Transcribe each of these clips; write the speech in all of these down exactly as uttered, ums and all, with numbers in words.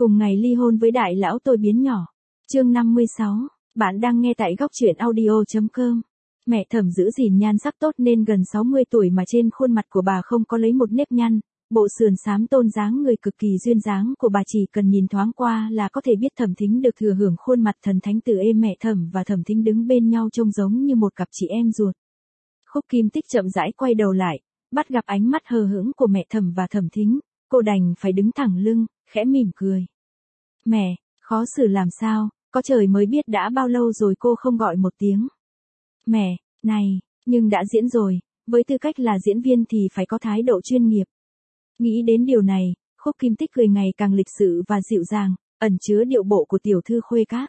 Cùng ngày ly hôn với đại lão tôi biến nhỏ. Chương năm mươi sáu, bạn đang nghe tại góc truyện audio chấm com. Mẹ Thẩm giữ gìn nhan sắc tốt nên gần sáu mươi tuổi mà trên khuôn mặt của bà không có lấy một nếp nhăn, bộ sườn xám tôn dáng người cực kỳ duyên dáng của bà chỉ cần nhìn thoáng qua là có thể biết Thẩm Thính được thừa hưởng khuôn mặt thần thánh từ êm. Mẹ Thẩm và Thẩm Thính đứng bên nhau trông giống như một cặp chị em ruột. Khúc Kim Tích chậm rãi quay đầu lại, bắt gặp ánh mắt hờ hững của mẹ Thẩm và Thẩm Thính, cô đành phải đứng thẳng lưng, khẽ mỉm cười. Mẹ, khó xử làm sao, có trời mới biết đã bao lâu rồi cô không gọi một tiếng. Mẹ, này, nhưng đã diễn rồi, với tư cách là diễn viên thì phải có thái độ chuyên nghiệp. Nghĩ đến điều này, Khúc Kim Tích cười ngày càng lịch sự và dịu dàng, ẩn chứa điệu bộ của tiểu thư khuê các.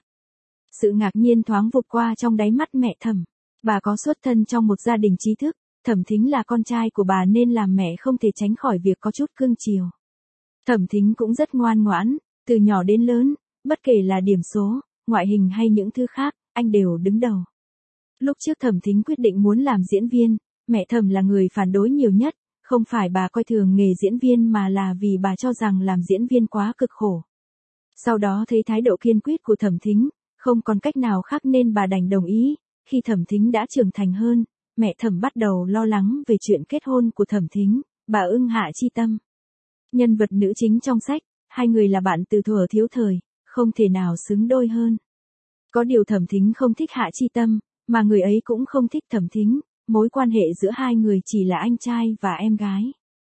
Sự ngạc nhiên thoáng vụt qua trong đáy mắt mẹ Thẩm. Bà có xuất thân trong một gia đình trí thức, Thẩm Thính là con trai của bà nên làm mẹ không thể tránh khỏi việc có chút cưng chiều. Thẩm Thính cũng rất ngoan ngoãn, từ nhỏ đến lớn, bất kể là điểm số, ngoại hình hay những thứ khác, anh đều đứng đầu. Lúc trước Thẩm Thính quyết định muốn làm diễn viên, mẹ Thẩm là người phản đối nhiều nhất, không phải bà coi thường nghề diễn viên mà là vì bà cho rằng làm diễn viên quá cực khổ. Sau đó thấy thái độ kiên quyết của Thẩm Thính, không còn cách nào khác nên bà đành đồng ý. Khi Thẩm Thính đã trưởng thành hơn, mẹ Thẩm bắt đầu lo lắng về chuyện kết hôn của Thẩm Thính, bà ưng Hạ Chi Tâm. Nhân vật nữ chính trong sách, hai người là bạn từ thuở thiếu thời, không thể nào xứng đôi hơn. Có điều Thẩm Thính không thích Hạ Chi Tâm, mà người ấy cũng không thích Thẩm Thính, mối quan hệ giữa hai người chỉ là anh trai và em gái.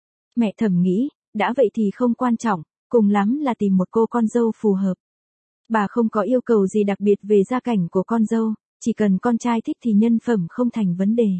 Mẹ Thẩm nghĩ, đã vậy thì không quan trọng, cùng lắm là tìm một cô con dâu phù hợp. Bà không có yêu cầu gì đặc biệt về gia cảnh của con dâu, chỉ cần con trai thích thì nhân phẩm không thành vấn đề.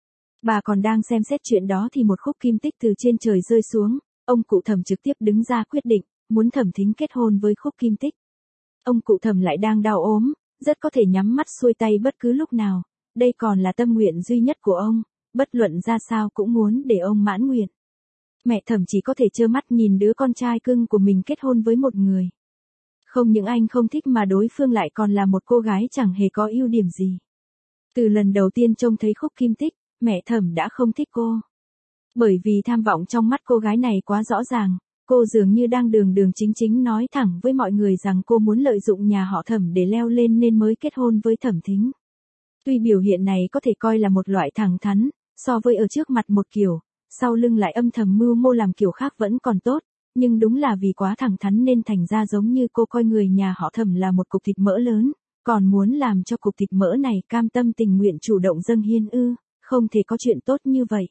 Bà còn đang xem xét chuyện đó thì một khúc kim tích từ trên trời rơi xuống, ông cụ Thẩm trực tiếp đứng ra quyết định, muốn Thẩm Thính kết hôn với khúc kim tích. Ông cụ Thẩm lại đang đau ốm, rất có thể nhắm mắt xuôi tay bất cứ lúc nào, đây còn là tâm nguyện duy nhất của ông, bất luận ra sao cũng muốn để ông mãn nguyện. Mẹ Thẩm chỉ có thể trơ mắt nhìn đứa con trai cưng của mình kết hôn với một người. Không những anh không thích mà đối phương lại còn là một cô gái chẳng hề có ưu điểm gì. Từ lần đầu tiên trông thấy khúc kim tích, mẹ Thẩm đã không thích cô. Bởi vì tham vọng trong mắt cô gái này quá rõ ràng, cô dường như đang đường đường chính chính nói thẳng với mọi người rằng cô muốn lợi dụng nhà họ Thẩm để leo lên nên mới kết hôn với Thẩm Thính. Tuy biểu hiện này có thể coi là một loại thẳng thắn, so với ở trước mặt một kiểu, sau lưng lại âm thầm mưu mô làm kiểu khác vẫn còn tốt. Nhưng đúng là vì quá thẳng thắn nên thành ra giống như cô coi người nhà họ Thẩm là một cục thịt mỡ lớn, còn muốn làm cho cục thịt mỡ này cam tâm tình nguyện chủ động dâng hiến ư, không thể có chuyện tốt như vậy.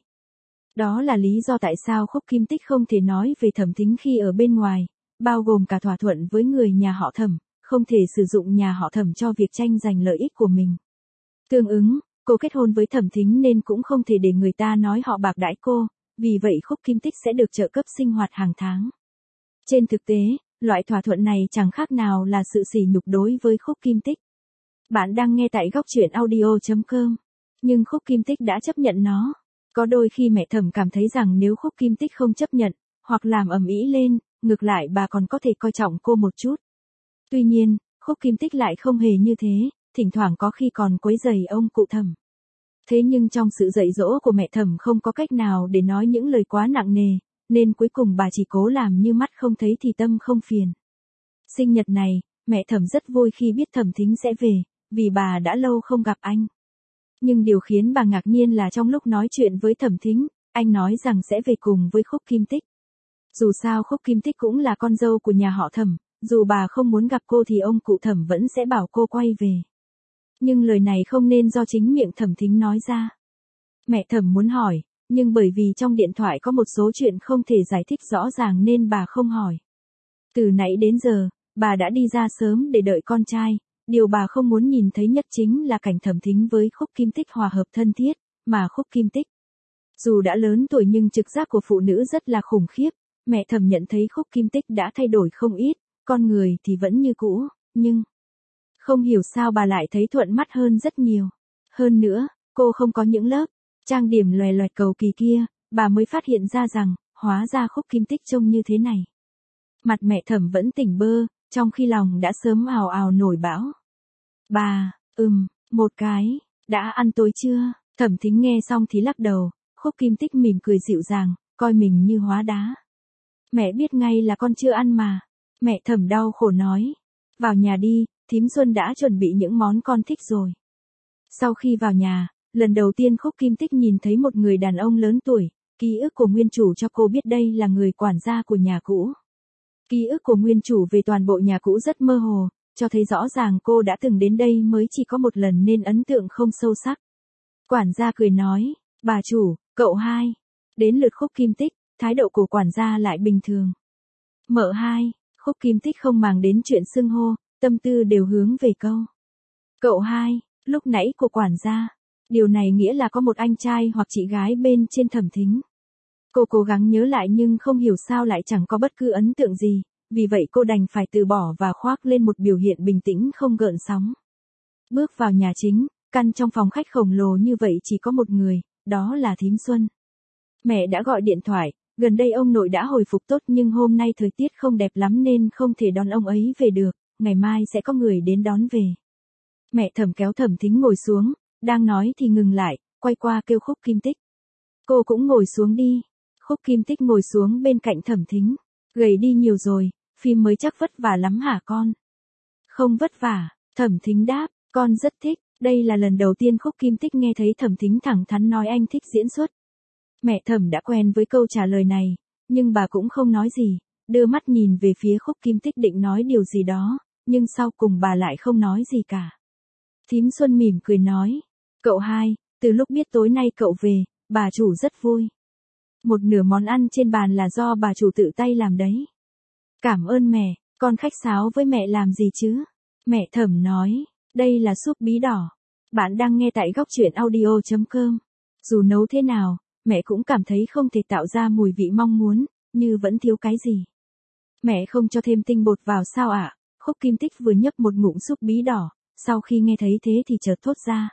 Đó là lý do tại sao Khúc Kim Tích không thể nói về Thẩm Thính khi ở bên ngoài, bao gồm cả thỏa thuận với người nhà họ Thẩm, không thể sử dụng nhà họ Thẩm cho việc tranh giành lợi ích của mình. Tương ứng, cô kết hôn với Thẩm Thính nên cũng không thể để người ta nói họ bạc đãi cô. Vì vậy Khúc Kim Tích sẽ được trợ cấp sinh hoạt hàng tháng. Trên thực tế, loại thỏa thuận này chẳng khác nào là sự sỉ nhục đối với Khúc Kim Tích. Bạn đang nghe tại góc truyện audio chấm com. Nhưng Khúc Kim Tích đã chấp nhận nó. Có đôi khi mẹ Thẩm cảm thấy rằng nếu Khúc Kim Tích không chấp nhận, hoặc làm ầm ĩ lên, ngược lại bà còn có thể coi trọng cô một chút. Tuy nhiên, Khúc Kim Tích lại không hề như thế, thỉnh thoảng có khi còn quấy rầy ông cụ Thẩm. Thế nhưng trong sự dạy dỗ của mẹ Thẩm không có cách nào để nói những lời quá nặng nề, nên cuối cùng bà chỉ cố làm như mắt không thấy thì tâm không phiền. Sinh nhật này, mẹ Thẩm rất vui khi biết Thẩm Thính sẽ về, vì bà đã lâu không gặp anh. Nhưng điều khiến bà ngạc nhiên là trong lúc nói chuyện với Thẩm Thính, anh nói rằng sẽ về cùng với Khúc Kim Tích. Dù sao Khúc Kim Tích cũng là con dâu của nhà họ Thẩm, dù bà không muốn gặp cô thì ông cụ Thẩm vẫn sẽ bảo cô quay về. Nhưng lời này không nên do chính miệng Thẩm Thính nói ra. Mẹ Thẩm muốn hỏi, nhưng bởi vì trong điện thoại có một số chuyện không thể giải thích rõ ràng nên bà không hỏi. Từ nãy đến giờ, bà đã đi ra sớm để đợi con trai, điều bà không muốn nhìn thấy nhất chính là cảnh Thẩm Thính với Khúc Kim Tích hòa hợp thân thiết, mà Khúc Kim Tích. Dù đã lớn tuổi nhưng trực giác của phụ nữ rất là khủng khiếp, mẹ Thẩm nhận thấy Khúc Kim Tích đã thay đổi không ít, con người thì vẫn như cũ, nhưng... Không hiểu sao bà lại thấy thuận mắt hơn rất nhiều. Hơn nữa, cô không có những lớp trang điểm loè loẹt cầu kỳ kia, bà mới phát hiện ra rằng, hóa ra Khúc Kim Tích trông như thế này. Mặt mẹ Thẩm vẫn tỉnh bơ, trong khi lòng đã sớm ào ào nổi bão. Bà, ừm, một cái, đã ăn tối chưa? Thẩm Thính nghe xong thì lắc đầu, Khúc Kim Tích mỉm cười dịu dàng, coi mình như hóa đá. Mẹ biết ngay là con chưa ăn mà. Mẹ Thẩm đau khổ nói. Vào nhà đi, thím Xuân đã chuẩn bị những món con thích rồi. Sau khi vào nhà, lần đầu tiên Khúc Kim Tích nhìn thấy một người đàn ông lớn tuổi, ký ức của nguyên chủ cho cô biết đây là người quản gia của nhà cũ. Ký ức của nguyên chủ về toàn bộ nhà cũ rất mơ hồ, cho thấy rõ ràng cô đã từng đến đây mới chỉ có một lần nên ấn tượng không sâu sắc. Quản gia cười nói, bà chủ, cậu hai. Đến lượt Khúc Kim Tích, thái độ của quản gia lại bình thường. Mợ hai, Khúc Kim Tích không màng đến chuyện xưng hô, tâm tư đều hướng về câu. Cậu hai, lúc nãy của quản gia. Điều này nghĩa là có một anh trai hoặc chị gái bên trên Thẩm Thính. Cô cố gắng nhớ lại nhưng không hiểu sao lại chẳng có bất cứ ấn tượng gì, vì vậy cô đành phải từ bỏ và khoác lên một biểu hiện bình tĩnh không gợn sóng. Bước vào nhà chính, căn trong phòng khách khổng lồ như vậy chỉ có một người, đó là thím Xuân. Mẹ đã gọi điện thoại, gần đây ông nội đã hồi phục tốt nhưng hôm nay thời tiết không đẹp lắm nên không thể đón ông ấy về được, ngày mai sẽ có người đến đón về. Mẹ Thẩm kéo Thẩm Thính ngồi xuống, đang nói thì ngừng lại, quay qua kêu Khúc Kim Tích. Cô cũng ngồi xuống đi. Khúc Kim Tích ngồi xuống bên cạnh Thẩm Thính. Gầy đi nhiều rồi, phim mới chắc vất vả lắm hả con? Không vất vả, Thẩm Thính đáp, con rất thích. Đây là lần đầu tiên Khúc Kim Tích nghe thấy Thẩm Thính thẳng thắn nói anh thích diễn xuất. Mẹ Thẩm đã quen với câu trả lời này, nhưng bà cũng không nói gì, đưa mắt nhìn về phía Khúc Kim Tích định nói điều gì đó, nhưng sau cùng bà lại không nói gì cả. Thím Xuân mỉm cười nói, cậu hai, từ lúc biết tối nay cậu về, bà chủ rất vui. Một nửa món ăn trên bàn là do bà chủ tự tay làm đấy. Cảm ơn mẹ, con khách sáo với mẹ làm gì chứ? Mẹ Thẩm nói, đây là súp bí đỏ. Bạn đang nghe tại góc truyện audio chấm com. Dù nấu thế nào, mẹ cũng cảm thấy không thể tạo ra mùi vị mong muốn, như vẫn thiếu cái gì. Mẹ không cho thêm tinh bột vào sao ạ? À? Khúc Kim Tích vừa nhấp một ngụm súp bí đỏ, sau khi nghe thấy thế thì chợt thốt ra.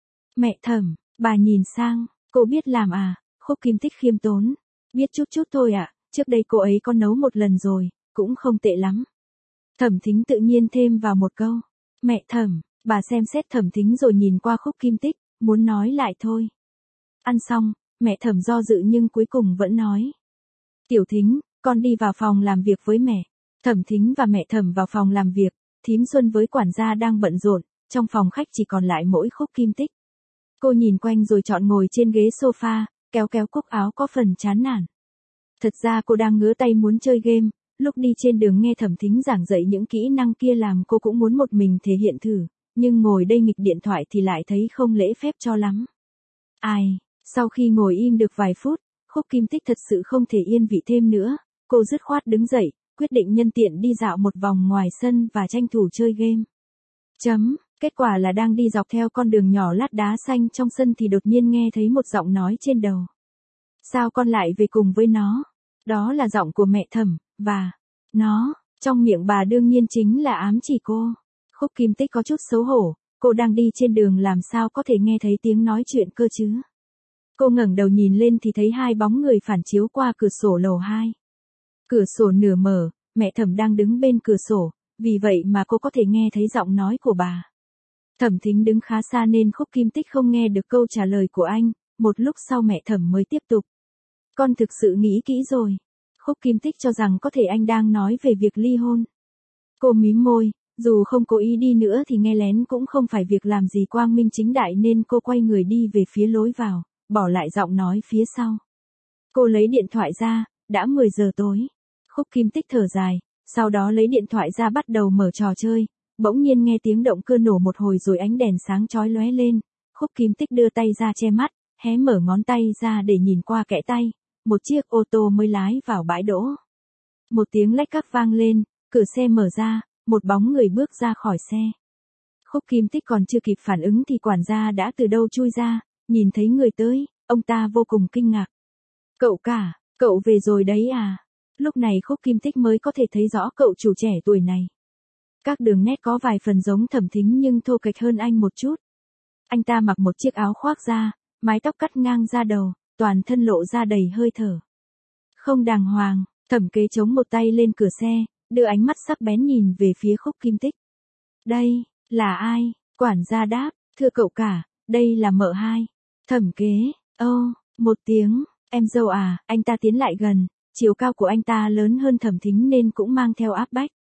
Mẹ Thẩm, bà nhìn sang, cô biết làm à? Khúc Kim Tích khiêm tốn. Biết chút chút thôi ạ, à, trước đây cô ấy có nấu một lần rồi, cũng không tệ lắm. Thẩm Thính tự nhiên thêm vào một câu. Mẹ Thẩm, bà xem xét Thẩm Thính rồi nhìn qua Khúc Kim Tích, muốn nói lại thôi. Ăn xong, mẹ Thẩm do dự nhưng cuối cùng vẫn nói. Tiểu Thính, con đi vào phòng làm việc với mẹ. Thẩm Thính và mẹ Thẩm vào phòng làm việc, thím Xuân với quản gia đang bận rộn, trong phòng khách chỉ còn lại mỗi Khúc Kim Tích. Cô nhìn quanh rồi chọn ngồi trên ghế sofa, kéo kéo cúc áo có phần chán nản. Thật ra cô đang ngứa tay muốn chơi game, lúc đi trên đường nghe Thẩm Thính giảng dạy những kỹ năng kia làm cô cũng muốn một mình thể hiện thử, nhưng ngồi đây nghịch điện thoại thì lại thấy không lễ phép cho lắm. Ai, sau khi ngồi im được vài phút, Khúc Kim Tích thật sự không thể yên vị thêm nữa, cô dứt khoát đứng dậy, quyết định nhân tiện đi dạo một vòng ngoài sân và tranh thủ chơi game. Chấm, kết quả là đang đi dọc theo con đường nhỏ lát đá xanh trong sân thì đột nhiên nghe thấy một giọng nói trên đầu. Sao con lại về cùng với nó? Đó là giọng của mẹ Thẩm, và nó, trong miệng bà đương nhiên chính là ám chỉ cô. Khúc Kim Tích có chút xấu hổ, cô đang đi trên đường làm sao có thể nghe thấy tiếng nói chuyện cơ chứ? Cô ngẩng đầu nhìn lên thì thấy hai bóng người phản chiếu qua cửa sổ lầu hai. Cửa sổ nửa mở, mẹ Thẩm đang đứng bên cửa sổ, vì vậy mà cô có thể nghe thấy giọng nói của bà. Thẩm Thính đứng khá xa nên Khúc Kim Tích không nghe được câu trả lời của anh, một lúc sau mẹ Thẩm mới tiếp tục. Con thực sự nghĩ kỹ rồi. Khúc Kim Tích cho rằng có thể anh đang nói về việc ly hôn. Cô mím môi, dù không cố ý đi nữa thì nghe lén cũng không phải việc làm gì quang minh chính đại nên cô quay người đi về phía lối vào, bỏ lại giọng nói phía sau. Cô lấy điện thoại ra, đã mười giờ tối. Khúc Kim Tích thở dài, sau đó lấy điện thoại ra bắt đầu mở trò chơi, bỗng nhiên nghe tiếng động cơ nổ một hồi rồi ánh đèn sáng chói lóe lên. Khúc Kim Tích đưa tay ra che mắt, hé mở ngón tay ra để nhìn qua kẽ tay. Một chiếc ô tô mới lái vào bãi đỗ. Một tiếng lách cắc vang lên, cửa xe mở ra, một bóng người bước ra khỏi xe. Khúc Kim Tích còn chưa kịp phản ứng thì quản gia đã từ đâu chui ra, nhìn thấy người tới, ông ta vô cùng kinh ngạc. Cậu cả, cậu về rồi đấy à? Lúc này Khúc Kim Tích mới có thể thấy rõ cậu chủ trẻ tuổi này. Các đường nét có vài phần giống Thẩm Thính nhưng thô kệch hơn anh một chút. Anh ta mặc một chiếc áo khoác da, mái tóc cắt ngang ra đầu, toàn thân lộ ra đầy hơi thở. Không đàng hoàng, Thẩm Kế chống một tay lên cửa xe, đưa ánh mắt sắc bén nhìn về phía Khúc Kim Tích. Đây, là ai? Quản gia đáp, thưa cậu cả, đây là mợ hai. Thẩm Kế, ô, một tiếng, em dâu à, anh ta tiến lại gần, chiều cao của anh ta lớn hơn Thẩm Thính nên cũng mang theo áp bách.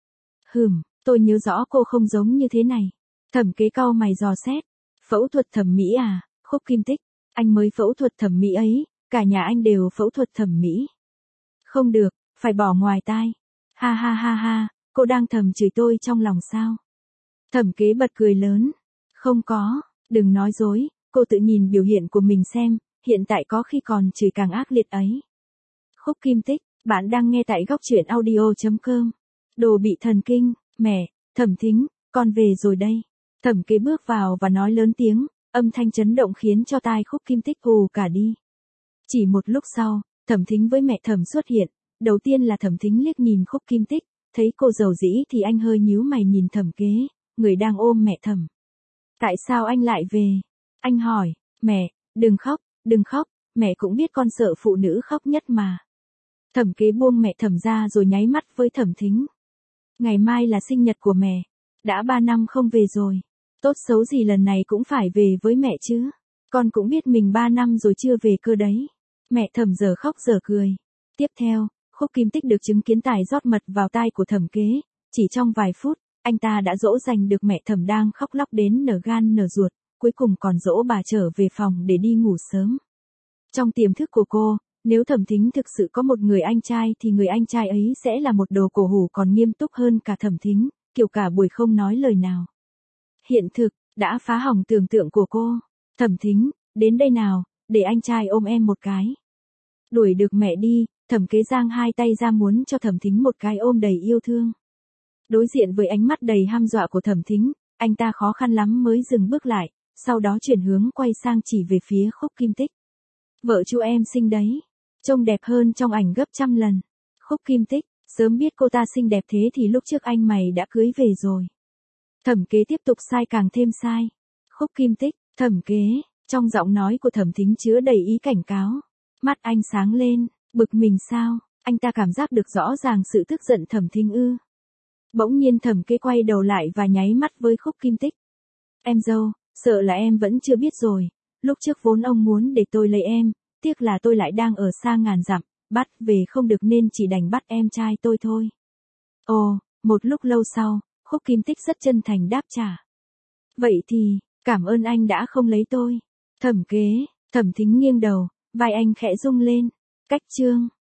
Hừm, tôi nhớ rõ cô không giống như thế này. Thẩm Kế cau mày dò xét. Phẫu thuật thẩm mỹ à, Khúc Kim Tích, anh mới phẫu thuật thẩm mỹ ấy, cả nhà anh đều phẫu thuật thẩm mỹ. Không được, phải bỏ ngoài tai. Ha ha ha ha, cô đang thầm chửi tôi trong lòng sao? Thẩm Kế bật cười lớn. Không có, đừng nói dối, cô tự nhìn biểu hiện của mình xem, hiện tại có khi còn chửi càng ác liệt ấy. Khúc Kim Tích, bạn đang nghe tại góc truyện audio.com. Đồ bị thần kinh, mẹ, Thẩm Thính, con về rồi đây. Thẩm Kế bước vào và nói lớn tiếng, âm thanh chấn động khiến cho tai Khúc Kim Tích ù cả đi. Chỉ một lúc sau, Thẩm Thính với mẹ Thẩm xuất hiện, đầu tiên là Thẩm Thính liếc nhìn Khúc Kim Tích, thấy cô dầu dĩ thì anh hơi nhíu mày nhìn Thẩm Kế, người đang ôm mẹ Thẩm. Tại sao anh lại về? Anh hỏi, mẹ, đừng khóc, đừng khóc, mẹ cũng biết con sợ phụ nữ khóc nhất mà. Thẩm Kế buông mẹ Thẩm ra rồi nháy mắt với Thẩm Thính. Ngày mai là sinh nhật của mẹ, đã ba năm không về rồi. Tốt xấu gì lần này cũng phải về với mẹ chứ. Con cũng biết mình ba năm rồi chưa về cơ đấy. Mẹ Thẩm giờ khóc giờ cười. Tiếp theo, Khúc Kim Tích được chứng kiến tài rót mật vào tai của Thẩm Kế. Chỉ trong vài phút, anh ta đã dỗ dành được mẹ Thẩm đang khóc lóc đến nở gan nở ruột, cuối cùng còn dỗ bà trở về phòng để đi ngủ sớm. Trong tiềm thức của cô, nếu Thẩm Thính thực sự có một người anh trai thì người anh trai ấy sẽ là một đồ cổ hủ còn nghiêm túc hơn cả Thẩm Thính, kiểu cả buổi không nói lời nào. Hiện thực, đã phá hỏng tưởng tượng của cô. Thẩm Thính, đến đây nào, để anh trai ôm em một cái. Đuổi được mẹ đi, Thẩm Kế giang hai tay ra muốn cho Thẩm Thính một cái ôm đầy yêu thương. Đối diện với ánh mắt đầy hăm dọa của Thẩm Thính, anh ta khó khăn lắm mới dừng bước lại, sau đó chuyển hướng quay sang chỉ về phía Khúc Kim Tích. Vợ chú em xinh đấy, trông đẹp hơn trong ảnh gấp trăm lần. Khúc Kim Tích, sớm biết cô ta xinh đẹp thế thì lúc trước anh mày đã cưới về rồi. Thẩm Kế tiếp tục sai càng thêm sai. Khúc Kim Tích, Thẩm Kế, trong giọng nói của Thẩm Thính chứa đầy ý cảnh cáo. Mắt anh sáng lên, bực mình sao, anh ta cảm giác được rõ ràng sự tức giận Thẩm Thính ư. Bỗng nhiên Thẩm Kế quay đầu lại và nháy mắt với Khúc Kim Tích. Em dâu, sợ là em vẫn chưa biết rồi, lúc trước vốn ông muốn để tôi lấy em, tiếc là tôi lại đang ở xa ngàn dặm, bắt về không được nên chỉ đành bắt em trai tôi thôi. Ồ, một lúc lâu sau, Khúc Kim Tích rất chân thành đáp trả. Vậy thì, cảm ơn anh đã không lấy tôi. Thẩm Kế, Thẩm Thính nghiêng đầu, vai anh khẽ rung lên. Cách chương.